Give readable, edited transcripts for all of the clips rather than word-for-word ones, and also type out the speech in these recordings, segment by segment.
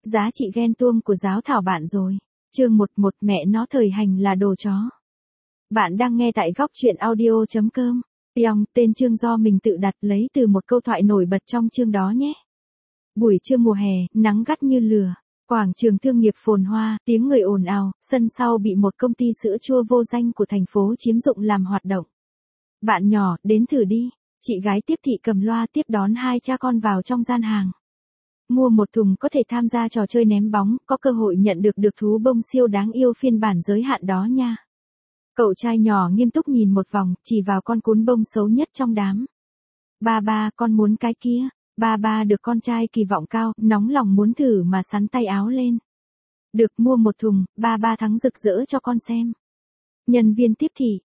Giá trị ghen tuông của giáo thảo bạn rồi. Chương 11 mẹ nó thời hành là đồ chó. Bạn đang nghe tại góc truyện audio.com. Pyong, tên chương do mình tự đặt lấy từ một câu thoại nổi bật trong chương đó nhé. Buổi trưa mùa hè, nắng gắt như lửa. Quảng trường thương nghiệp phồn hoa, tiếng người ồn ào, sân sau bị một công ty sữa chua vô danh của thành phố chiếm dụng làm hoạt động. Bạn nhỏ, đến thử đi. Chị gái tiếp thị cầm loa tiếp đón hai cha con vào trong gian hàng. Mua một thùng có thể tham gia trò chơi ném bóng, có cơ hội nhận được thú bông siêu đáng yêu phiên bản giới hạn đó nha. Cậu trai nhỏ nghiêm túc nhìn một vòng, chỉ vào con cún bông xấu nhất trong đám. Ba, con muốn cái kia. Ba được con trai kỳ vọng cao, nóng lòng muốn thử mà sắn tay áo lên. Được, mua một thùng, ba thắng rực rỡ cho con xem. Nhân viên tiếp thị,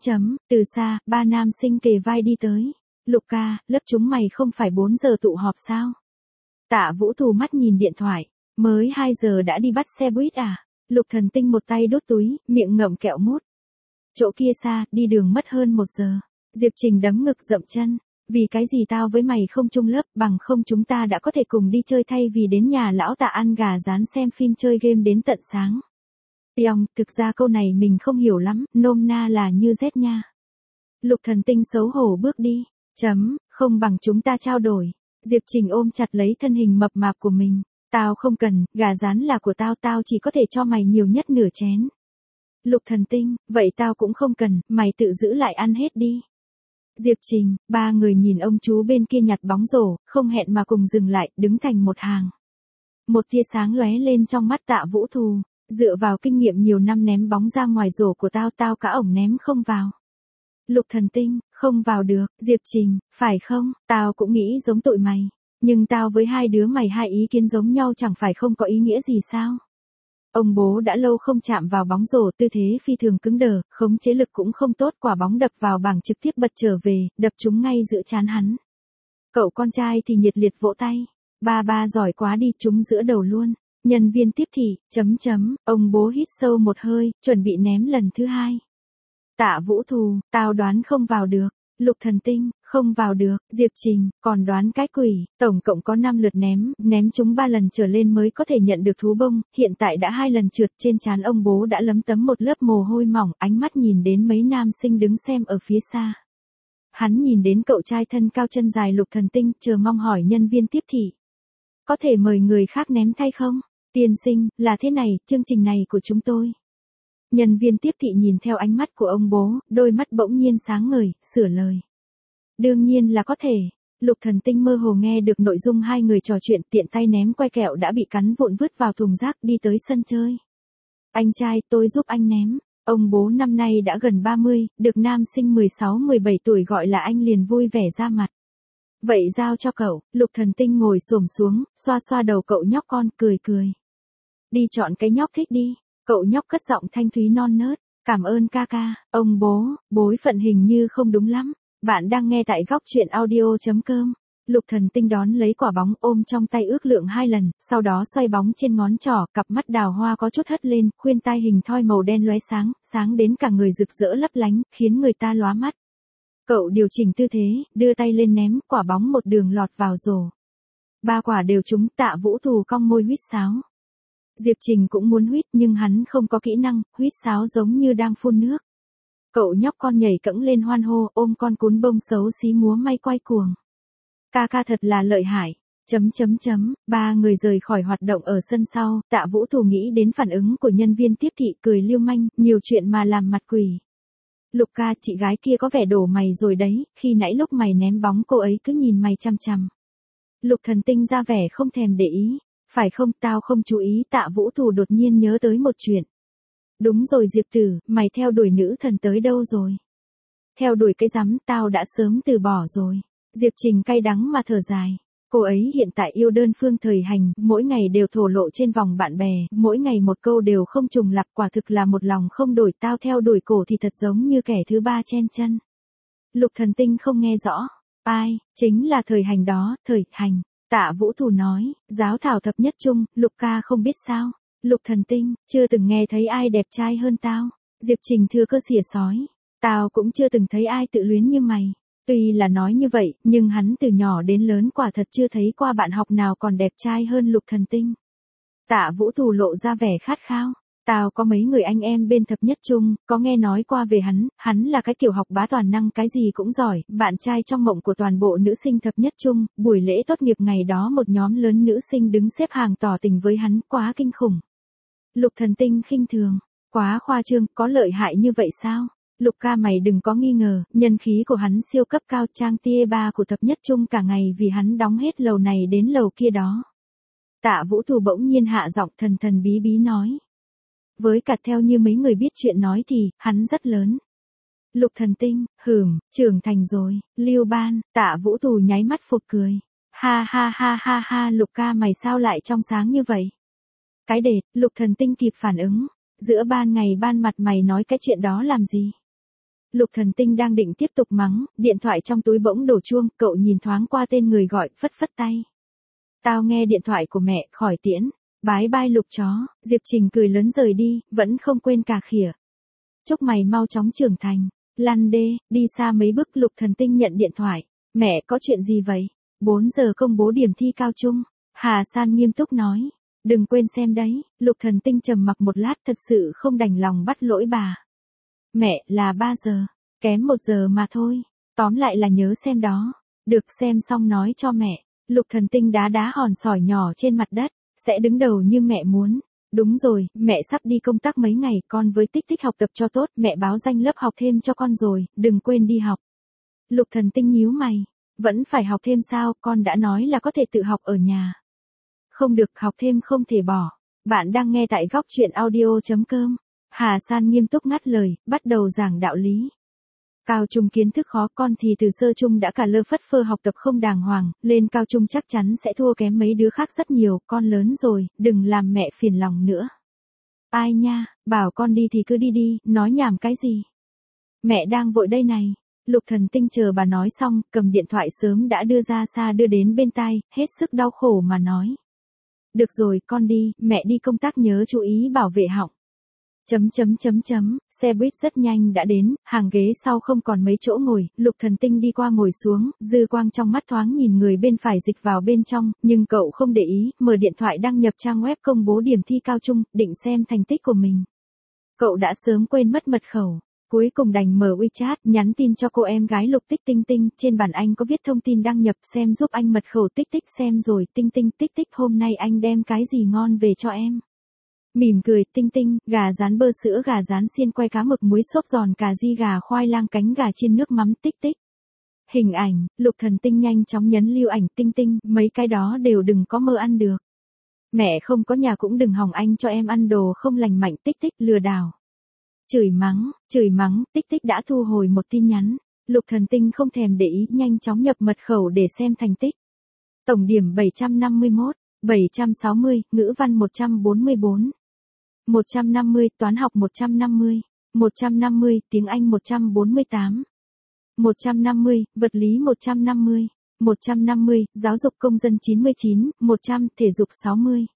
từ xa, ba nam sinh kề vai đi tới. Luca, lớp chúng mày không phải 4 giờ tụ họp sao? Tạ Vũ thù mắt nhìn điện thoại, mới 2 giờ đã đi bắt xe buýt à? Lục Thần Tinh một tay đút túi, miệng ngậm kẹo mút. Chỗ kia xa, đi đường mất hơn 1 giờ. Diệp Trình đấm ngực dậm chân. Vì cái gì tao với mày không chung lớp, bằng không chúng ta đã có thể cùng đi chơi thay vì đến nhà lão Tạ ăn gà rán xem phim chơi game đến tận sáng. Pyong, thực ra câu này mình không hiểu lắm, nôm na là như rét nha. Lục Thần Tinh xấu hổ bước đi. Không bằng chúng ta trao đổi. Diệp Trình ôm chặt lấy thân hình mập mạp của mình. Tao không cần, gà rán là của tao chỉ có thể cho mày nhiều nhất nửa chén. Lục Thần Tinh, vậy tao cũng không cần, mày tự giữ lại ăn hết đi. Diệp Trình, ba người nhìn ông chú bên kia nhặt bóng rổ, không hẹn mà cùng dừng lại, đứng thành một hàng. Một tia sáng lóe lên trong mắt Tạ Vũ thù, dựa vào kinh nghiệm nhiều năm ném bóng ra ngoài rổ của tao cả ổng ném không vào. Lục Thần Tinh, không vào được. Diệp Trình, phải không, tao cũng nghĩ giống tụi mày. Nhưng tao với hai đứa mày hai ý kiến giống nhau chẳng phải không có ý nghĩa gì sao? Ông bố đã lâu không chạm vào bóng rổ, tư thế phi thường cứng đờ, khống chế lực cũng không tốt, quả bóng đập vào bảng trực tiếp bật trở về, đập trúng ngay giữa trán hắn. Cậu con trai thì nhiệt liệt vỗ tay. Ba giỏi quá đi, trúng giữa đầu luôn. Nhân viên tiếp thị, ông bố hít sâu một hơi, chuẩn bị ném lần thứ hai. Tạ Vũ thù, tao đoán không vào được. Lục Thần Tinh, không vào được. Diệp Trình, còn đoán cái quỷ. Tổng cộng có 5 lượt ném trúng 3 lần trở lên mới có thể nhận được thú bông, hiện tại đã 2 lần trượt, trên trán ông bố đã lấm tấm một lớp mồ hôi mỏng, ánh mắt nhìn đến mấy nam sinh đứng xem ở phía xa. Hắn nhìn đến cậu trai thân cao chân dài Lục Thần Tinh, chờ mong hỏi nhân viên tiếp thị. Có thể mời người khác ném thay không? Tiên sinh, là thế này, chương trình này của chúng tôi. Nhân viên tiếp thị nhìn theo ánh mắt của ông bố, đôi mắt bỗng nhiên sáng ngời, sửa lời. Đương nhiên là có thể. Lục Thần Tinh mơ hồ nghe được nội dung hai người trò chuyện, tiện tay ném que kẹo đã bị cắn vụn vứt vào thùng rác, đi tới sân chơi. Anh trai, tôi giúp anh ném. Ông bố năm nay đã gần 30, được nam sinh 16-17 tuổi gọi là anh liền vui vẻ ra mặt. Vậy giao cho cậu. Lục Thần Tinh ngồi xổm xuống, xoa đầu cậu nhóc con, cười. Đi chọn cái nhóc thích đi. Cậu nhóc cất giọng thanh thúy non nớt. Cảm ơn ca. Ông bố, bối phận hình như không đúng lắm. Bạn đang nghe tại góc truyện audio.com. Lục Thần Tinh đón lấy quả bóng, ôm trong tay ước lượng 2 lần, sau đó xoay bóng trên ngón trỏ, cặp mắt đào hoa có chút hất lên, khuyên tai hình thoi màu đen lóe sáng đến cả người rực rỡ lấp lánh, khiến người ta lóa mắt. Cậu điều chỉnh tư thế, đưa tay lên ném, quả bóng một đường lọt vào rổ. 3 quả đều trúng. Tạ Vũ thù cong môi huýt sáo. Diệp Trình cũng muốn huýt nhưng hắn không có kỹ năng, huýt sáo giống như đang phun nước. Cậu nhóc con nhảy cẫng lên hoan hô, ôm con cún bông xấu xí múa may quay cuồng. Ca thật là lợi hại. Ba người rời khỏi hoạt động ở sân sau, Tạ Vũ thù nghĩ đến phản ứng của nhân viên tiếp thị, cười lưu manh, nhiều chuyện mà làm mặt quỷ. Lục ca, chị gái kia có vẻ đổ mày rồi đấy, khi nãy lúc mày ném bóng cô ấy cứ nhìn mày chằm. Lục Thần Tinh ra vẻ không thèm để ý. Phải không, tao không chú ý. Tạ Vũ thù đột nhiên nhớ tới một chuyện. Đúng rồi Diệp tử, mày theo đuổi nữ thần tới đâu rồi? Theo đuổi cái rắm, tao đã sớm từ bỏ rồi. Diệp Trình cay đắng mà thở dài. Cô ấy hiện tại yêu đơn phương thời hành, mỗi ngày đều thổ lộ trên vòng bạn bè, mỗi ngày một câu đều không trùng lặp, quả thực là một lòng không đổi. Tao theo đuổi cổ thì thật giống như kẻ thứ ba chen chân. Lục Thần Tinh không nghe rõ. Ai, chính là thời hành đó, thời hành. Tạ Vũ thù nói, giáo thảo thập nhất trung, Lục ca không biết sao. Lục Thần Tinh, chưa từng nghe thấy ai đẹp trai hơn tao. Diệp Trình thưa cơ xỉa sói. Tao cũng chưa từng thấy ai tự luyến như mày. Tuy là nói như vậy, nhưng hắn từ nhỏ đến lớn quả thật chưa thấy qua bạn học nào còn đẹp trai hơn Lục Thần Tinh. Tạ Vũ Thù lộ ra vẻ khát khao. Tao có mấy người anh em bên thập nhất trung, có nghe nói qua về hắn là cái kiểu học bá toàn năng cái gì cũng giỏi, bạn trai trong mộng của toàn bộ nữ sinh thập nhất trung, buổi lễ tốt nghiệp ngày đó một nhóm lớn nữ sinh đứng xếp hàng tỏ tình với hắn, quá kinh khủng. Lục Thần Tinh khinh thường, quá khoa trương, có lợi hại như vậy sao? Lục ca mày đừng có nghi ngờ, nhân khí của hắn siêu cấp cao, trang tia ba của thập nhất trung cả ngày vì hắn đóng hết lầu này đến lầu kia đó. Tạ Vũ Thù bỗng nhiên hạ giọng thần thần bí bí nói. Với cả theo như mấy người biết chuyện nói thì, hắn rất lớn. Lục Thần Tinh, trưởng thành rồi, Lưu Ban, Tạ Vũ Thù nháy mắt phụt cười. Ha ha ha ha ha, Lục ca mày sao lại trong sáng như vậy? Cái đệt, Lục Thần Tinh kịp phản ứng. Giữa ban ngày ban mặt mày nói cái chuyện đó làm gì? Lục Thần Tinh đang định tiếp tục mắng, điện thoại trong túi bỗng đổ chuông, cậu nhìn thoáng qua tên người gọi, phất phất tay. Tao nghe điện thoại của mẹ, khỏi tiễn. Bái bai Lục chó, Diệp Trình cười lớn rời đi, vẫn không quên cà khịa. Chúc mày mau chóng trưởng thành. Lăn đê, đi xa mấy bước. Lục Thần Tinh nhận điện thoại. Mẹ có chuyện gì vậy? 4 giờ công bố điểm thi cao trung. Hà San nghiêm túc nói. Đừng quên xem đấy. Lục Thần Tinh trầm mặc một lát, thật sự không đành lòng bắt lỗi bà. Mẹ, là 3 giờ. Kém 1 giờ mà thôi. Tóm lại là nhớ xem đó. Được, xem xong nói cho mẹ. Lục Thần Tinh đá đá hòn sỏi nhỏ trên mặt đất. Sẽ đứng đầu như mẹ muốn. Đúng rồi, mẹ sắp đi công tác mấy ngày, con với Tích Tích học tập cho tốt, mẹ báo danh lớp học thêm cho con rồi, đừng quên đi học. Lục Thần Tinh nhíu mày. Vẫn phải học thêm sao, con đã nói là có thể tự học ở nhà. Không được, học thêm không thể bỏ. Bạn đang nghe tại góc truyện audio.com. Hà San nghiêm túc ngắt lời, bắt đầu giảng đạo lý. Cao trung kiến thức khó, con thì từ sơ trung đã cả lơ phất phơ học tập không đàng hoàng, lên cao trung chắc chắn sẽ thua kém mấy đứa khác rất nhiều, con lớn rồi, đừng làm mẹ phiền lòng nữa. Ai nha, bảo con đi thì cứ đi đi, nói nhảm cái gì. Mẹ đang vội đây này. Lục Thần Tinh chờ bà nói xong, cầm điện thoại sớm đã đưa ra xa đưa đến bên tai, hết sức đau khổ mà nói. Được rồi, con đi, mẹ đi công tác nhớ chú ý bảo vệ họng. Xe buýt rất nhanh đã đến, hàng ghế sau không còn mấy chỗ ngồi, Lục Thần Tinh đi qua ngồi xuống, dư quang trong mắt thoáng nhìn người bên phải dịch vào bên trong, nhưng cậu không để ý, mở điện thoại đăng nhập trang web công bố điểm thi cao trung, định xem thành tích của mình. Cậu đã sớm quên mất mật khẩu, cuối cùng đành mở WeChat, nhắn tin cho cô em gái Lục Tích Tinh Tinh, trên bản anh có viết thông tin đăng nhập, xem giúp anh mật khẩu. Tích Tích xem rồi, Tinh Tinh, Tích Tích hôm nay anh đem cái gì ngon về cho em. Mỉm cười, Tinh Tinh, gà rán bơ sữa, gà rán xiên quay, cá mực muối xốp giòn, cà ri, gà khoai lang, cánh gà chiên nước mắm. Tích Tích. Hình ảnh, Lục Thần Tinh nhanh chóng nhấn lưu ảnh. Tinh Tinh, mấy cái đó đều đừng có mơ ăn được. Mẹ không có nhà cũng đừng hòng anh cho em ăn đồ không lành mạnh. Tích Tích, lừa đảo. Chửi mắng, Tích Tích đã thu hồi một tin nhắn. Lục Thần Tinh không thèm để ý, nhanh chóng nhập mật khẩu để xem thành tích. Tổng điểm 751, 760, ngữ văn 144. 150, toán học 150, 150, tiếng Anh 148, 150, vật lý 150, 150, giáo dục công dân 99, 100, thể dục 60.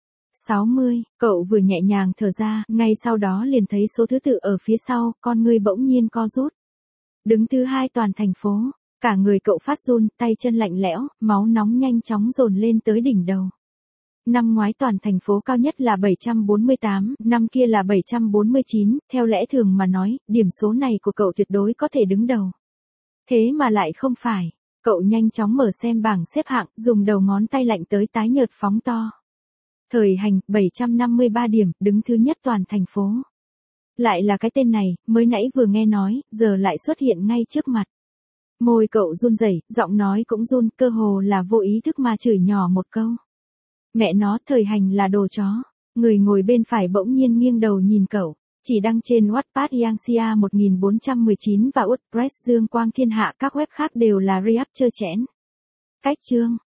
60, cậu vừa nhẹ nhàng thở ra, ngay sau đó liền thấy số thứ tự ở phía sau, con ngươi bỗng nhiên co rút. Đứng thứ 2 toàn thành phố, cả người cậu phát run, tay chân lạnh lẽo, máu nóng nhanh chóng dồn lên tới đỉnh đầu. Năm ngoái toàn thành phố cao nhất là 748, năm kia là 749, theo lẽ thường mà nói, điểm số này của cậu tuyệt đối có thể đứng đầu. Thế mà lại không phải, cậu nhanh chóng mở xem bảng xếp hạng, dùng đầu ngón tay lạnh tới tái nhợt phóng to. Thời hành, 753 điểm, đứng thứ nhất toàn thành phố. Lại là cái tên này, mới nãy vừa nghe nói, giờ lại xuất hiện ngay trước mặt. Môi cậu run rẩy, giọng nói cũng run, cơ hồ là vô ý thức mà chửi nhỏ một câu. Mẹ nó, thời hành là đồ chó. Người ngồi bên phải bỗng nhiên nghiêng đầu nhìn cậu. Chỉ đăng trên Wattpad Yangxia 1419 và WordPress Dương Quang Thiên Hạ, các web khác đều là react trơ chẽn. Cách chương.